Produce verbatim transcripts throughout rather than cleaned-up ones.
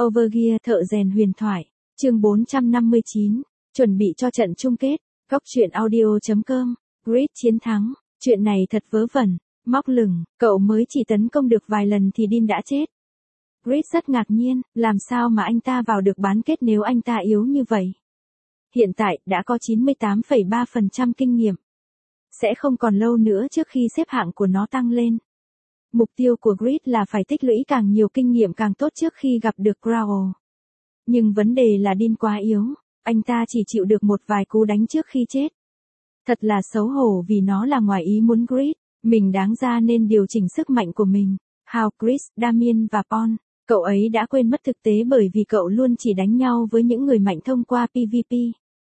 Overgear thợ rèn huyền thoại, chương bốn trăm năm mươi chín, chuẩn bị cho trận chung kết, góc truyện audio chấm com, Grid chiến thắng, chuyện này thật vớ vẩn, móc lửng, cậu mới chỉ tấn công được vài lần thì Dean đã chết. Grid rất ngạc nhiên, làm sao mà anh ta vào được bán kết nếu anh ta yếu như vậy. Hiện tại, đã có chín mươi tám phẩy ba phần trăm kinh nghiệm. Sẽ không còn lâu nữa trước khi xếp hạng của nó tăng lên. Mục tiêu của Grid là phải tích lũy càng nhiều kinh nghiệm càng tốt trước khi gặp được Growl. Nhưng vấn đề là Dean quá yếu, anh ta chỉ chịu được một vài cú đánh trước khi chết. Thật là xấu hổ vì nó là ngoài ý muốn Grid, mình đáng ra nên điều chỉnh sức mạnh của mình. Hao, Chris, Damien và Paul, cậu ấy đã quên mất thực tế bởi vì cậu luôn chỉ đánh nhau với những người mạnh thông qua pê vê pê.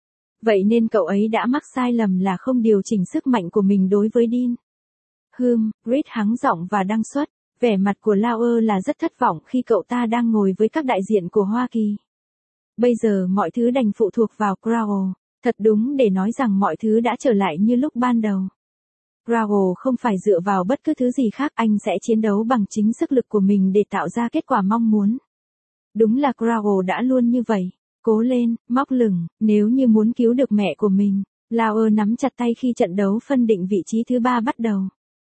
Vậy nên cậu ấy đã mắc sai lầm là không điều chỉnh sức mạnh của mình đối với Dean. Hừm, Grid hắng giọng và đăng xuất, vẻ mặt của Lauer là rất thất vọng khi cậu ta đang ngồi với các đại diện của Hoa Kỳ. Bây giờ mọi thứ đành phụ thuộc vào Growl, thật đúng để nói rằng mọi thứ đã trở lại như lúc ban đầu. Growl không phải dựa vào bất cứ thứ gì khác, anh sẽ chiến đấu bằng chính sức lực của mình để tạo ra kết quả mong muốn. Đúng là Growl đã luôn như vậy, cố lên, móc lửng, nếu như muốn cứu được mẹ của mình. Lauer nắm chặt tay khi trận đấu phân định vị trí thứ ba bắt đầu.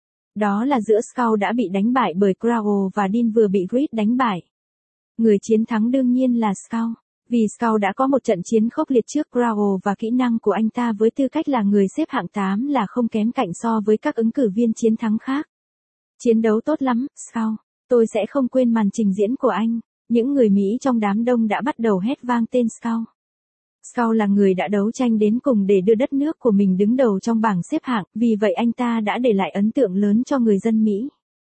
Đó là giữa Skull đã bị đánh bại bởi Growl và Dean vừa bị Grid đánh bại. Người chiến thắng đương nhiên là Skull, vì Skull đã có một trận chiến khốc liệt trước Growl và kỹ năng của anh ta với tư cách là người xếp hạng tám là không kém cạnh so với các ứng cử viên chiến thắng khác. Chiến đấu tốt lắm, Skull, tôi sẽ không quên màn trình diễn của anh. Những người Mỹ trong đám đông đã bắt đầu hét vang tên Skull. Skull là người đã đấu tranh đến cùng để đưa đất nước của mình đứng đầu trong bảng xếp hạng, vì vậy anh ta đã để lại ấn tượng lớn cho người dân Mỹ.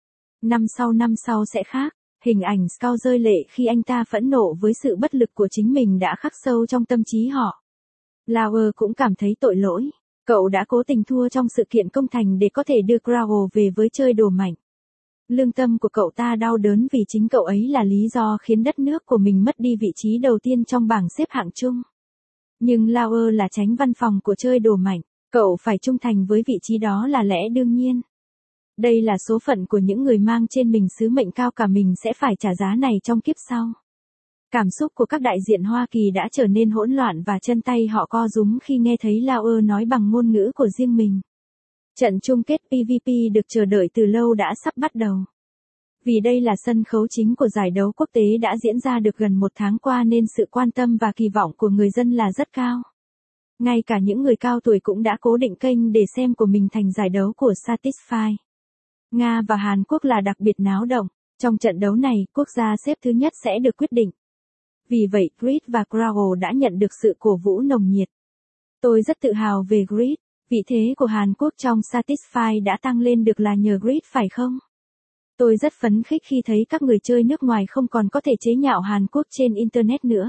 Năm sau năm sau sẽ khác, hình ảnh Skull rơi lệ khi anh ta phẫn nộ với sự bất lực của chính mình đã khắc sâu trong tâm trí họ. Lauer cũng cảm thấy tội lỗi, cậu đã cố tình thua trong sự kiện công thành để có thể đưa Growl về với chơi đồ mạnh. Lương tâm của cậu ta đau đớn vì chính cậu ấy là lý do khiến đất nước của mình mất đi vị trí đầu tiên trong bảng xếp hạng chung. Nhưng Lauer là chánh văn phòng của chơi đồ mạnh, cậu phải trung thành với vị trí đó là lẽ đương nhiên. Đây là số phận của những người mang trên mình sứ mệnh cao cả, mình sẽ phải trả giá này trong kiếp sau. Cảm xúc của các đại diện Hoa Kỳ đã trở nên hỗn loạn và chân tay họ co rúm khi nghe thấy Lauer nói bằng ngôn ngữ của riêng mình. Trận chung kết pê vê pê được chờ đợi từ lâu đã sắp bắt đầu. Vì đây là sân khấu chính của giải đấu quốc tế đã diễn ra được gần một tháng qua nên sự quan tâm và kỳ vọng của người dân là rất cao. Ngay cả những người cao tuổi cũng đã cố định kênh để xem của mình thành giải đấu của Satisfy. Nga và Hàn Quốc là đặc biệt náo động. Trong trận đấu này, quốc gia xếp thứ nhất sẽ được quyết định. Vì vậy, Grid và Growl đã nhận được sự cổ vũ nồng nhiệt. Tôi rất tự hào về Grid. Vị thế của Hàn Quốc trong Satisfy đã tăng lên được là nhờ Grid phải không? Tôi rất phấn khích khi thấy các người chơi nước ngoài không còn có thể chế nhạo Hàn Quốc trên Internet nữa.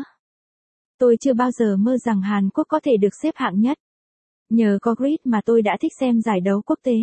Tôi chưa bao giờ mơ rằng Hàn Quốc có thể được xếp hạng nhất. Nhờ có Grid mà tôi đã thích xem giải đấu quốc tế.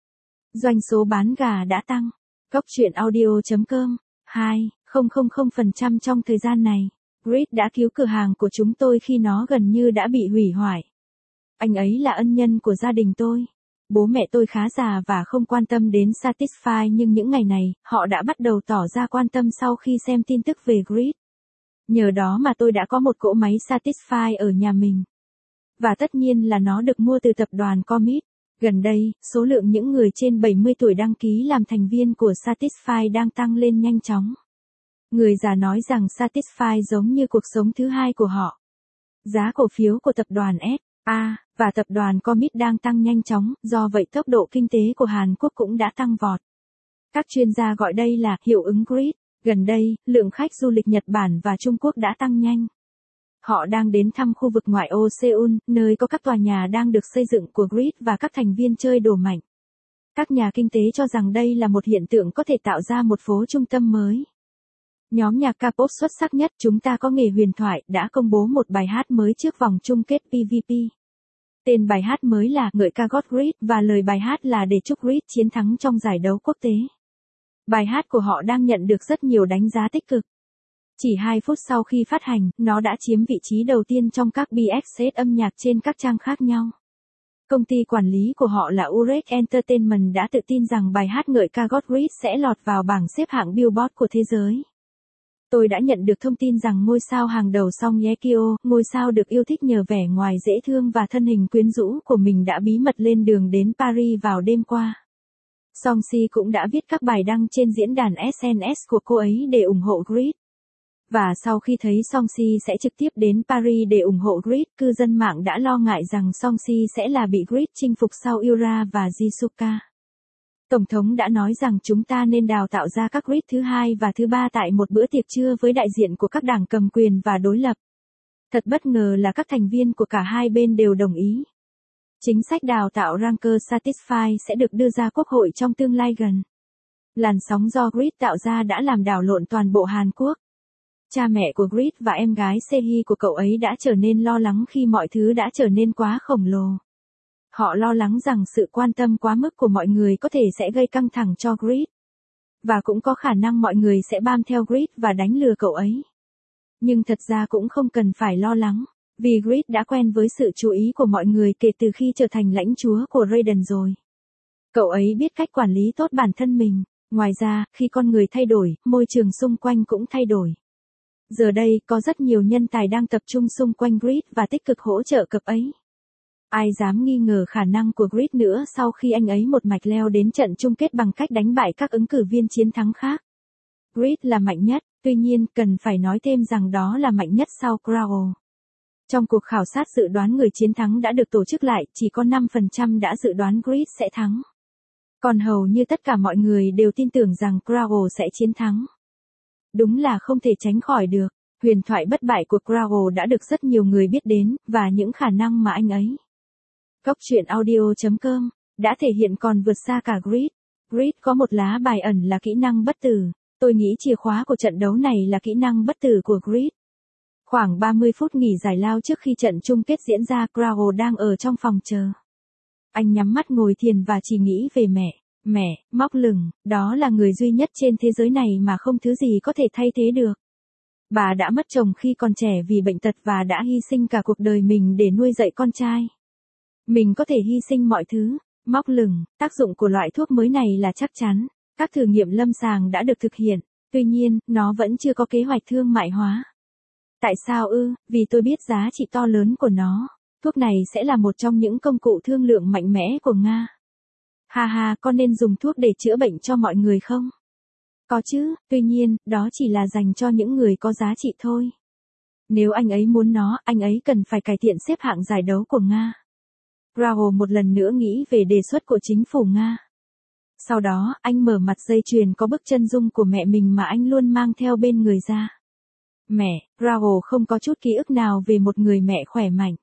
Doanh số bán gà đã tăng. Góc truyện audio chấm com, hai phẩy phần trăm trong thời gian này. Grid đã cứu cửa hàng của chúng tôi khi nó gần như đã bị hủy hoại. Anh ấy là ân nhân của gia đình tôi. Bố mẹ tôi khá già và không quan tâm đến Satisfy nhưng những ngày này, họ đã bắt đầu tỏ ra quan tâm sau khi xem tin tức về Grid. Nhờ đó mà tôi đã có một cỗ máy Satisfy ở nhà mình. Và tất nhiên là nó được mua từ tập đoàn Comet. Gần đây, số lượng những người trên bảy mươi tuổi đăng ký làm thành viên của Satisfy đang tăng lên nhanh chóng. Người già nói rằng Satisfy giống như cuộc sống thứ hai của họ. Giá cổ phiếu của tập đoàn ét a và tập đoàn Comet đang tăng nhanh chóng, do vậy tốc độ kinh tế của Hàn Quốc cũng đã tăng vọt. Các chuyên gia gọi đây là hiệu ứng Grid. Gần đây, lượng khách du lịch Nhật Bản và Trung Quốc đã tăng nhanh. Họ đang đến thăm khu vực ngoại ô Seoul, nơi có các tòa nhà đang được xây dựng của Grid và các thành viên chơi đồ mạnh. Các nhà kinh tế cho rằng đây là một hiện tượng có thể tạo ra một phố trung tâm mới. Nhóm nhạc K-pop xuất sắc nhất Chúng ta có nghề huyền thoại đã công bố một bài hát mới trước vòng chung kết pê vê pê. Tên bài hát mới là Ngợi ca God Grid và lời bài hát là để chúc Grid chiến thắng trong giải đấu quốc tế. Bài hát của họ đang nhận được rất nhiều đánh giá tích cực. Chỉ hai phút sau khi phát hành, nó đã chiếm vị trí đầu tiên trong các bê ét set âm nhạc trên các trang khác nhau. Công ty quản lý của họ là Urech Entertainment đã tự tin rằng bài hát Ngợi ca God Grid sẽ lọt vào bảng xếp hạng Billboard của thế giới. Tôi đã nhận được thông tin rằng ngôi sao hàng đầu Song Ye Kyo, ngôi sao được yêu thích nhờ vẻ ngoài dễ thương và thân hình quyến rũ của mình đã bí mật lên đường đến Paris vào đêm qua. Song Si cũng đã viết các bài đăng trên diễn đàn ét en ét của cô ấy để ủng hộ Grid. Và sau khi thấy Song Si sẽ trực tiếp đến Paris để ủng hộ Grid, cư dân mạng đã lo ngại rằng Song Si sẽ là bị Grid chinh phục sau Yura và Jisuka. Tổng thống đã nói rằng chúng ta nên đào tạo ra các Grid thứ hai và thứ ba tại một bữa tiệc trưa với đại diện của các đảng cầm quyền và đối lập. Thật bất ngờ là các thành viên của cả hai bên đều đồng ý. Chính sách đào tạo Ranker Satisfy sẽ được đưa ra quốc hội trong tương lai gần. Làn sóng do Grid tạo ra đã làm đảo lộn toàn bộ Hàn Quốc. Cha mẹ của Grid và em gái Sehee của cậu ấy đã trở nên lo lắng khi mọi thứ đã trở nên quá khổng lồ. Họ lo lắng rằng sự quan tâm quá mức của mọi người có thể sẽ gây căng thẳng cho Grid. Và cũng có khả năng mọi người sẽ bám theo Grid và đánh lừa cậu ấy. Nhưng thật ra cũng không cần phải lo lắng, vì Grid đã quen với sự chú ý của mọi người kể từ khi trở thành lãnh chúa của Raiden rồi. Cậu ấy biết cách quản lý tốt bản thân mình. Ngoài ra, khi con người thay đổi, môi trường xung quanh cũng thay đổi. Giờ đây, có rất nhiều nhân tài đang tập trung xung quanh Grid và tích cực hỗ trợ cậu ấy. Ai dám nghi ngờ khả năng của Grid nữa sau khi anh ấy một mạch leo đến trận chung kết bằng cách đánh bại các ứng cử viên chiến thắng khác. Grid là mạnh nhất, tuy nhiên, cần phải nói thêm rằng đó là mạnh nhất sau Crow. Trong cuộc khảo sát dự đoán người chiến thắng đã được tổ chức lại, chỉ có năm phần trăm đã dự đoán Grid sẽ thắng. Còn hầu như tất cả mọi người đều tin tưởng rằng Crow sẽ chiến thắng. Đúng là không thể tránh khỏi được. Huyền thoại bất bại của Crow đã được rất nhiều người biết đến, và những khả năng mà anh ấy. Góc truyện audio chấm com đã thể hiện còn vượt xa cả Grid. Grid có một lá bài ẩn là kỹ năng bất tử. Tôi nghĩ chìa khóa của trận đấu này là kỹ năng bất tử của Grid. Khoảng ba mươi phút nghỉ giải lao trước khi trận chung kết diễn ra, Crow đang ở trong phòng chờ. Anh nhắm mắt ngồi thiền và chỉ nghĩ về mẹ. Mẹ, móc lửng, đó là người duy nhất trên thế giới này mà không thứ gì có thể thay thế được. Bà đã mất chồng khi còn trẻ vì bệnh tật và đã hy sinh cả cuộc đời mình để nuôi dạy con trai. Mình có thể hy sinh mọi thứ. Móc lửng, tác dụng của loại thuốc mới này là chắc chắn. Các thử nghiệm lâm sàng đã được thực hiện, tuy nhiên, nó vẫn chưa có kế hoạch thương mại hóa. Tại sao ư? Vì tôi biết giá trị to lớn của nó. Thuốc này sẽ là một trong những công cụ thương lượng mạnh mẽ của Nga. Ha ha, có nên dùng thuốc để chữa bệnh cho mọi người không? Có chứ, tuy nhiên, đó chỉ là dành cho những người có giá trị thôi. Nếu anh ấy muốn nó, anh ấy cần phải cải thiện xếp hạng giải đấu của Nga. Crow một lần nữa nghĩ về đề xuất của chính phủ Nga. Sau đó, anh mở mặt dây chuyền có bức chân dung của mẹ mình mà anh luôn mang theo bên người ra. Mẹ, Crow không có chút ký ức nào về một người mẹ khỏe mạnh.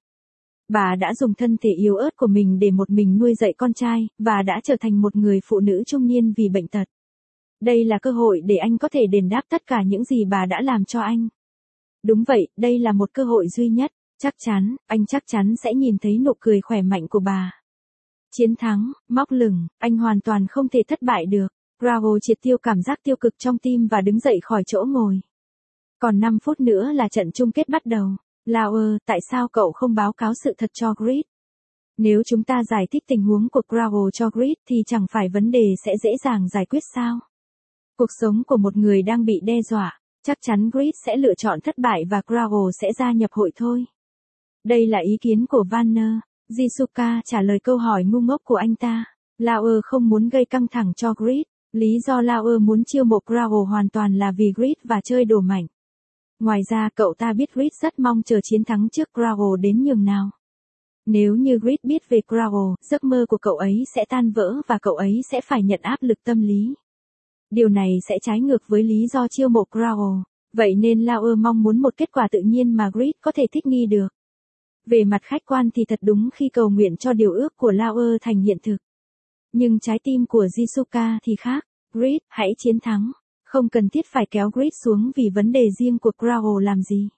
Bà đã dùng thân thể yếu ớt của mình để một mình nuôi dạy con trai, và đã trở thành một người phụ nữ trung niên vì bệnh tật. Đây là cơ hội để anh có thể đền đáp tất cả những gì bà đã làm cho anh. Đúng vậy, đây là một cơ hội duy nhất. Chắc chắn, anh chắc chắn sẽ nhìn thấy nụ cười khỏe mạnh của bà. Chiến thắng, móc lửng, anh hoàn toàn không thể thất bại được. Crow triệt tiêu cảm giác tiêu cực trong tim và đứng dậy khỏi chỗ ngồi. Còn năm phút nữa là trận chung kết bắt đầu. Lauer, tại sao cậu không báo cáo sự thật cho Grid? Nếu chúng ta giải thích tình huống của Crow cho Grid thì chẳng phải vấn đề sẽ dễ dàng giải quyết sao? Cuộc sống của một người đang bị đe dọa, chắc chắn Grid sẽ lựa chọn thất bại và Crow sẽ gia nhập hội thôi. Đây là ý kiến của Vanner. Jisuka trả lời câu hỏi ngu ngốc của anh ta. Lauer không muốn gây căng thẳng cho Grid. Lý do Lauer muốn chiêu mộ Crow hoàn toàn là vì Grid và chơi đồ mạnh. Ngoài ra cậu ta biết Grid rất mong chờ chiến thắng trước Crow đến nhường nào. Nếu như Grid biết về Crow, giấc mơ của cậu ấy sẽ tan vỡ và cậu ấy sẽ phải nhận áp lực tâm lý. Điều này sẽ trái ngược với lý do chiêu mộ Crow. Vậy nên Lauer mong muốn một kết quả tự nhiên mà Grid có thể thích nghi được. Về mặt khách quan thì thật đúng khi cầu nguyện cho điều ước của Lauer thành hiện thực. Nhưng trái tim của Jisuka thì khác. Grid, hãy chiến thắng. Không cần thiết phải kéo Grid xuống vì vấn đề riêng của Crow làm gì.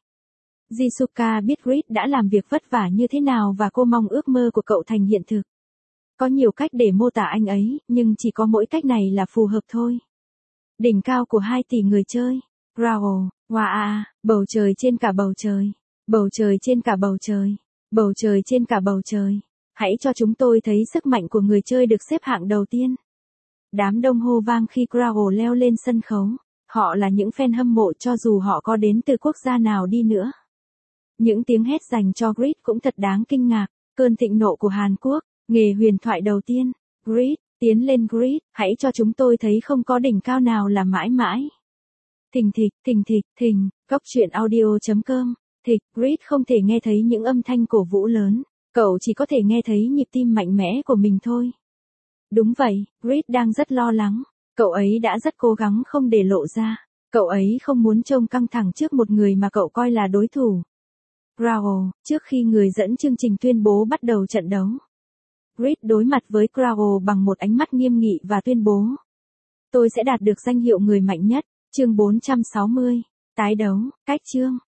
Jisuka biết Grid đã làm việc vất vả như thế nào và cô mong ước mơ của cậu thành hiện thực. Có nhiều cách để mô tả anh ấy, nhưng chỉ có mỗi cách này là phù hợp thôi. Đỉnh cao của hai tỷ người chơi. Crow, wow, bầu trời trên cả bầu trời. Bầu trời trên cả bầu trời. Bầu trời trên cả bầu trời. Hãy cho chúng tôi thấy sức mạnh của người chơi được xếp hạng đầu tiên. Đám đông hô vang khi Crow leo lên sân khấu. Họ là những fan hâm mộ cho dù họ có đến từ quốc gia nào đi nữa. Những tiếng hét dành cho Grid cũng thật đáng kinh ngạc. Cơn thịnh nộ của Hàn Quốc, nghề huyền thoại đầu tiên. Grid, tiến lên Grid, hãy cho chúng tôi thấy không có đỉnh cao nào là mãi mãi. Thình thịch, thình thịch, thình, góc truyện audio chấm com. Thịch, Grid không thể nghe thấy những âm thanh cổ vũ lớn. Cậu chỉ có thể nghe thấy nhịp tim mạnh mẽ của mình thôi. Đúng vậy, Grid đang rất lo lắng. Cậu ấy đã rất cố gắng không để lộ ra. Cậu ấy không muốn trông căng thẳng trước một người mà cậu coi là đối thủ. Crowell, trước khi người dẫn chương trình tuyên bố bắt đầu trận đấu. Grid đối mặt với Crowell bằng một ánh mắt nghiêm nghị và tuyên bố. Tôi sẽ đạt được danh hiệu người mạnh nhất. Chương bốn trăm sáu mươi. Tái đấu, cách chương.